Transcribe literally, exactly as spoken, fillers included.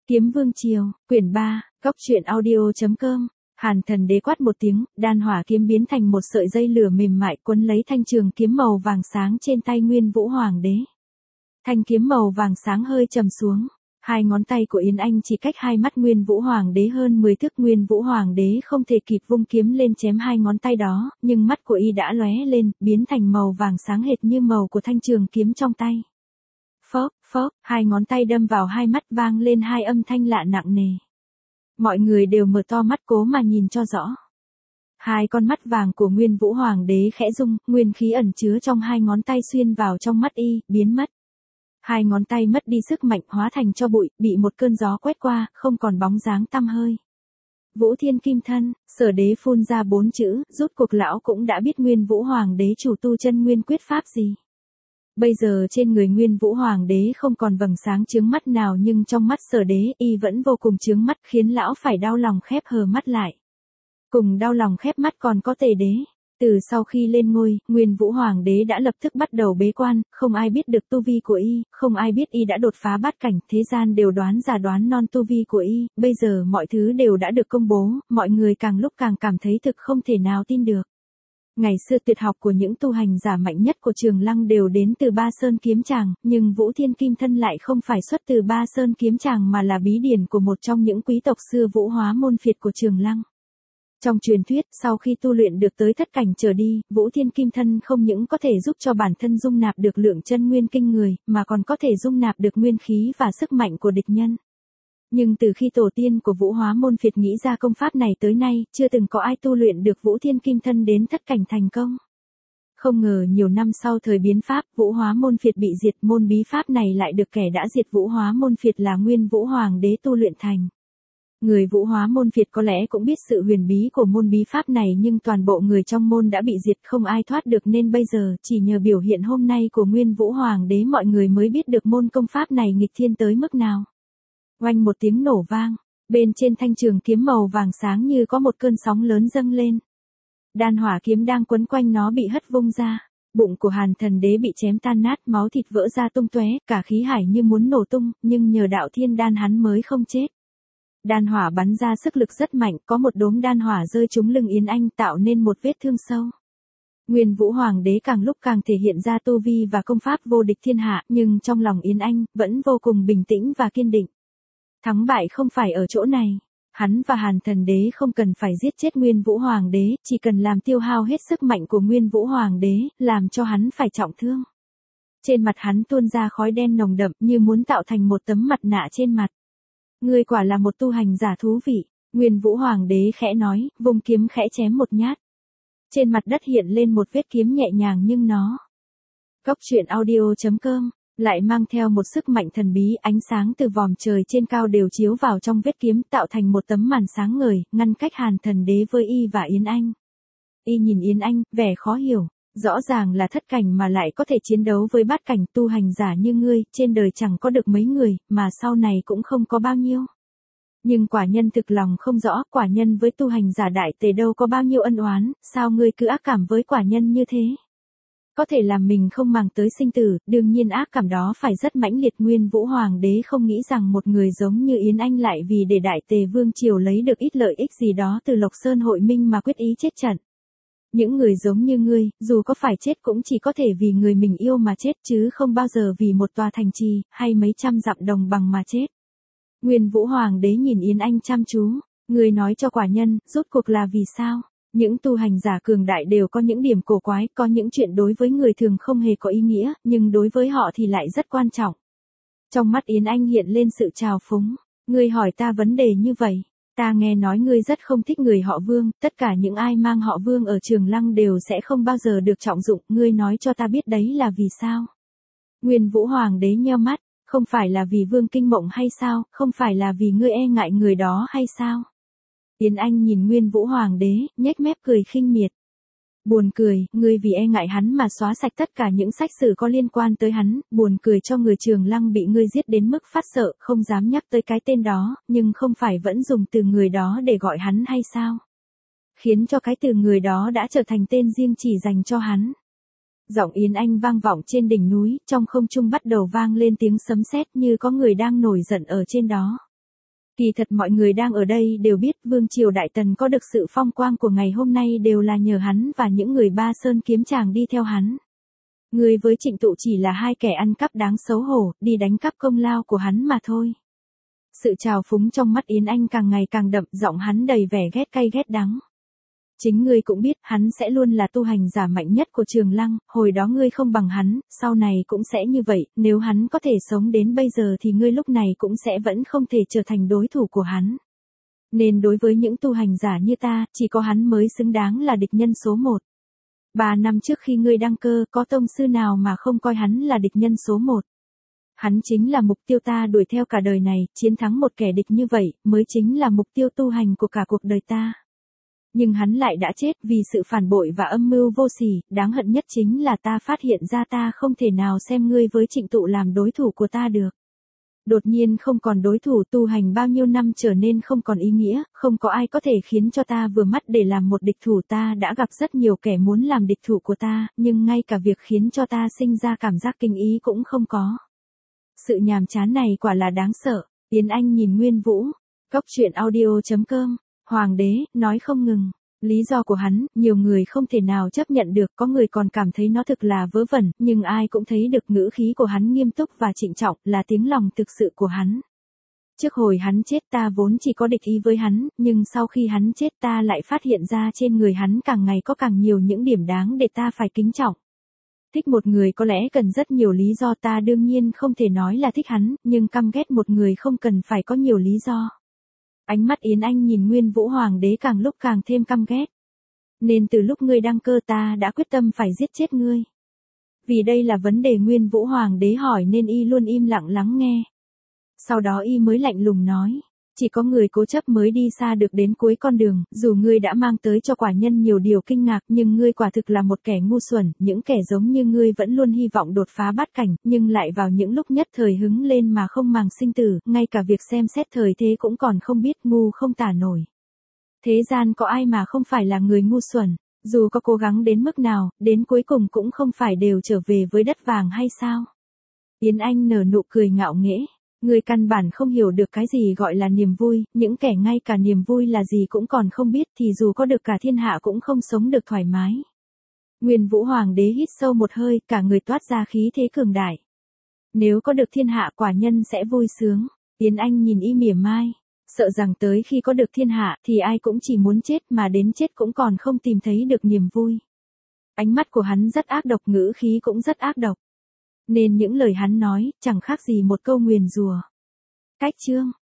Kiếm Vương Triều, quyển ba, góc truyện audio.com. Hàn Thần Đế quát một tiếng, đan hỏa kiếm biến thành một sợi dây lửa mềm mại quấn lấy thanh trường kiếm màu vàng sáng trên tay Nguyên Vũ Hoàng đế. Thanh kiếm màu vàng sáng hơi trầm xuống, hai ngón tay của Yến Anh chỉ cách hai mắt Nguyên Vũ Hoàng đế hơn mười thước. Nguyên Vũ Hoàng đế không thể kịp vung kiếm lên chém hai ngón tay đó, nhưng mắt của y đã lóe lên, biến thành màu vàng sáng hệt như màu của thanh trường kiếm trong tay. Phốc, phốc, hai ngón tay đâm vào hai mắt, vang lên hai âm thanh lạ nặng nề. Mọi người đều mở to mắt cố mà nhìn cho rõ. Hai con mắt vàng của Nguyên Vũ Hoàng đế khẽ rung, nguyên khí ẩn chứa trong hai ngón tay xuyên vào trong mắt y, biến mất. Hai ngón tay mất đi sức mạnh, hóa thành tro bụi, bị một cơn gió quét qua, không còn bóng dáng tăm hơi. Vũ Thiên Kim Thân, Sở Đế phun ra bốn chữ, rút cuộc lão cũng đã biết Nguyên Vũ Hoàng đế chủ tu chân nguyên quyết pháp gì. Bây giờ trên người Nguyên Vũ Hoàng đế không còn vầng sáng chướng mắt nào, nhưng trong mắt Sở Đế y vẫn vô cùng chướng mắt, khiến lão phải đau lòng khép hờ mắt lại. Cùng đau lòng khép mắt còn có Tề Đế. Từ sau khi lên ngôi, Nguyên Vũ Hoàng đế đã lập tức bắt đầu bế quan, không ai biết được tu vi của y, không ai biết y đã đột phá bát cảnh, thế gian đều đoán giả đoán non tu vi của y, bây giờ mọi thứ đều đã được công bố, mọi người càng lúc càng cảm thấy thực không thể nào tin được. Ngày xưa tuyệt học của những tu hành giả mạnh nhất của Trường Lăng đều đến từ Ba Sơn Kiếm Tràng, nhưng Vũ Thiên Kim Thân lại không phải xuất từ Ba Sơn Kiếm Tràng mà là bí điển của một trong những quý tộc xưa Vũ Hóa Môn Phiệt của Trường Lăng. Trong truyền thuyết, sau khi tu luyện được tới thất cảnh trở đi, Vũ Thiên Kim Thân không những có thể giúp cho bản thân dung nạp được lượng chân nguyên kinh người, mà còn có thể dung nạp được nguyên khí và sức mạnh của địch nhân. Nhưng từ khi tổ tiên của Vũ Hóa Môn Phiệt nghĩ ra công pháp này tới nay, chưa từng có ai tu luyện được Vũ Thiên Kim Thân đến thất cảnh thành công. Không ngờ nhiều năm sau thời biến pháp, Vũ Hóa Môn Phiệt bị diệt, môn bí pháp này lại được kẻ đã diệt Vũ Hóa Môn Phiệt là Nguyên Vũ Hoàng đế tu luyện thành. Người Vũ Hóa Môn Phiệt có lẽ cũng biết sự huyền bí của môn bí pháp này, nhưng toàn bộ người trong môn đã bị diệt, không ai thoát được, nên bây giờ chỉ nhờ biểu hiện hôm nay của Nguyên Vũ Hoàng đế mọi người mới biết được môn công pháp này nghịch thiên tới mức nào. Oanh một tiếng nổ vang, bên trên thanh trường kiếm màu vàng sáng như có một cơn sóng lớn dâng lên. Đan hỏa kiếm đang quấn quanh nó bị hất vung ra, bụng của Hàn Thần Đế bị chém tan nát, máu thịt vỡ ra tung tóe, cả khí hải như muốn nổ tung, nhưng nhờ đạo thiên đan hắn mới không chết. Đan hỏa bắn ra sức lực rất mạnh, có một đốm đan hỏa rơi trúng lưng Yến Anh tạo nên một vết thương sâu. Nguyên Vũ Hoàng đế càng lúc càng thể hiện ra tu vi và công pháp vô địch thiên hạ, nhưng trong lòng Yến Anh vẫn vô cùng bình tĩnh và kiên định. Thắng bại không phải ở chỗ này, hắn và Hàn Thần Đế không cần phải giết chết Nguyên Vũ Hoàng đế, chỉ cần làm tiêu hao hết sức mạnh của Nguyên Vũ Hoàng đế, làm cho hắn phải trọng thương. Trên mặt hắn tuôn ra khói đen nồng đậm như muốn tạo thành một tấm mặt nạ trên mặt. Ngươi quả là một tu hành giả thú vị, Nguyên Vũ Hoàng đế khẽ nói, vung kiếm khẽ chém một nhát. Trên mặt đất hiện lên một vết kiếm nhẹ nhàng, nhưng nó. Góc truyện audio.com lại mang theo một sức mạnh thần bí, ánh sáng từ vòm trời trên cao đều chiếu vào trong vết kiếm, tạo thành một tấm màn sáng ngời, ngăn cách Hàn Thần Đế với y và Yến Anh. Y nhìn Yến Anh, vẻ khó hiểu, rõ ràng là thất cảnh mà lại có thể chiến đấu với bát cảnh, tu hành giả như ngươi, trên đời chẳng có được mấy người, mà sau này cũng không có bao nhiêu. Nhưng quả nhân thực lòng không rõ, quả nhân với tu hành giả đại tề đâu có bao nhiêu ân oán, sao ngươi cứ ác cảm với quả nhân như thế? Có thể làm mình không màng tới sinh tử, đương nhiên ác cảm đó phải rất mãnh liệt. Nguyên Vũ Hoàng đế không nghĩ rằng một người giống như Yến Anh lại vì để Đại Tề Vương Triều lấy được ít lợi ích gì đó từ Lộc Sơn hội minh mà quyết ý chết trận. Những người giống như ngươi, dù có phải chết cũng chỉ có thể vì người mình yêu mà chết, chứ không bao giờ vì một tòa thành trì, hay mấy trăm dặm đồng bằng mà chết. Nguyên Vũ Hoàng đế nhìn Yến Anh chăm chú, ngươi nói cho quả nhân, rốt cuộc là vì sao? Những tu hành giả cường đại đều có những điểm cổ quái, có những chuyện đối với người thường không hề có ý nghĩa, nhưng đối với họ thì lại rất quan trọng. Trong mắt Yến Anh hiện lên sự trào phúng, ngươi hỏi ta vấn đề như vậy, ta nghe nói ngươi rất không thích người họ Vương, tất cả những ai mang họ Vương ở Trường Lăng đều sẽ không bao giờ được trọng dụng, ngươi nói cho ta biết đấy là vì sao? Nguyên Vũ Hoàng đế nheo mắt, không phải là vì Vương Kinh Mộng hay sao, không phải là vì ngươi e ngại người đó hay sao? Yến Anh nhìn Nguyên Vũ Hoàng đế, nhếch mép cười khinh miệt. Buồn cười, ngươi vì e ngại hắn mà xóa sạch tất cả những sách sử có liên quan tới hắn, buồn cười cho người Trường Lăng bị ngươi giết đến mức phát sợ, không dám nhắc tới cái tên đó, nhưng không phải vẫn dùng từ người đó để gọi hắn hay sao? Khiến cho cái từ người đó đã trở thành tên riêng chỉ dành cho hắn. Giọng Yến Anh vang vọng trên đỉnh núi, trong không trung bắt đầu vang lên tiếng sấm sét như có người đang nổi giận ở trên đó. Kỳ thật mọi người đang ở đây đều biết Vương Triều Đại Tần có được sự phong quang của ngày hôm nay đều là nhờ hắn và những người Ba Sơn kiếm chàng đi theo hắn. Ngươi với Trịnh Tụ chỉ là hai kẻ ăn cắp đáng xấu hổ, đi đánh cắp công lao của hắn mà thôi. Sự trào phúng trong mắt Yến Anh càng ngày càng đậm, giọng hắn đầy vẻ ghét cay ghét đắng. Chính ngươi cũng biết hắn sẽ luôn là tu hành giả mạnh nhất của Trường Lăng, hồi đó ngươi không bằng hắn, sau này cũng sẽ như vậy, nếu hắn có thể sống đến bây giờ thì ngươi lúc này cũng sẽ vẫn không thể trở thành đối thủ của hắn. Nên đối với những tu hành giả như ta, chỉ có hắn mới xứng đáng là địch nhân số một. Ba năm trước khi ngươi đăng cơ, có tông sư nào mà không coi hắn là địch nhân số một. Hắn chính là mục tiêu ta đuổi theo cả đời này, chiến thắng một kẻ địch như vậy, mới chính là mục tiêu tu hành của cả cuộc đời ta. Nhưng hắn lại đã chết vì sự phản bội và âm mưu vô sỉ, đáng hận nhất chính là ta phát hiện ra ta không thể nào xem ngươi với Trịnh Tụ làm đối thủ của ta được. Đột nhiên không còn đối thủ, tu hành bao nhiêu năm trở nên không còn ý nghĩa, không có ai có thể khiến cho ta vừa mắt để làm một địch thủ. Ta đã gặp rất nhiều kẻ muốn làm địch thủ của ta, nhưng ngay cả việc khiến cho ta sinh ra cảm giác kinh ý cũng không có. Sự nhàm chán này quả là đáng sợ. Yến Anh nhìn Nguyên Vũ. Cốc truyện audio chấm com. Hoàng đế, nói không ngừng. Lý do của hắn, nhiều người không thể nào chấp nhận được, có người còn cảm thấy nó thực là vớ vẩn, nhưng ai cũng thấy được ngữ khí của hắn nghiêm túc và trịnh trọng, là tiếng lòng thực sự của hắn. Trước hồi hắn chết ta vốn chỉ có địch ý với hắn, nhưng sau khi hắn chết ta lại phát hiện ra trên người hắn càng ngày có càng nhiều những điểm đáng để ta phải kính trọng. Thích một người có lẽ cần rất nhiều lý do, ta đương nhiên không thể nói là thích hắn, nhưng căm ghét một người không cần phải có nhiều lý do. Ánh mắt Yến Anh nhìn Nguyên Vũ Hoàng đế càng lúc càng thêm căm ghét. Nên từ lúc ngươi đăng cơ ta đã quyết tâm phải giết chết ngươi. Vì đây là vấn đề Nguyên Vũ Hoàng đế hỏi nên y luôn im lặng lắng nghe. Sau đó y mới lạnh lùng nói. Chỉ có người cố chấp mới đi xa được đến cuối con đường, dù ngươi đã mang tới cho quả nhân nhiều điều kinh ngạc nhưng ngươi quả thực là một kẻ ngu xuẩn, những kẻ giống như ngươi vẫn luôn hy vọng đột phá bát cảnh, nhưng lại vào những lúc nhất thời hứng lên mà không màng sinh tử, ngay cả việc xem xét thời thế cũng còn không biết, ngu không tả nổi. Thế gian có ai mà không phải là người ngu xuẩn, dù có cố gắng đến mức nào, đến cuối cùng cũng không phải đều trở về với đất vàng hay sao? Yến Anh nở nụ cười ngạo nghễ. Người căn bản không hiểu được cái gì gọi là niềm vui, những kẻ ngay cả niềm vui là gì cũng còn không biết thì dù có được cả thiên hạ cũng không sống được thoải mái. Nguyên Vũ Hoàng đế hít sâu một hơi, cả người toát ra khí thế cường đại. Nếu có được thiên hạ quả nhân sẽ vui sướng. Yến Anh nhìn y mỉa mai, sợ rằng tới khi có được thiên hạ thì ai cũng chỉ muốn chết mà đến chết cũng còn không tìm thấy được niềm vui. Ánh mắt của hắn rất ác độc, ngữ khí cũng rất ác độc. Nên những lời hắn nói, chẳng khác gì một câu nguyền rủa. Cách chương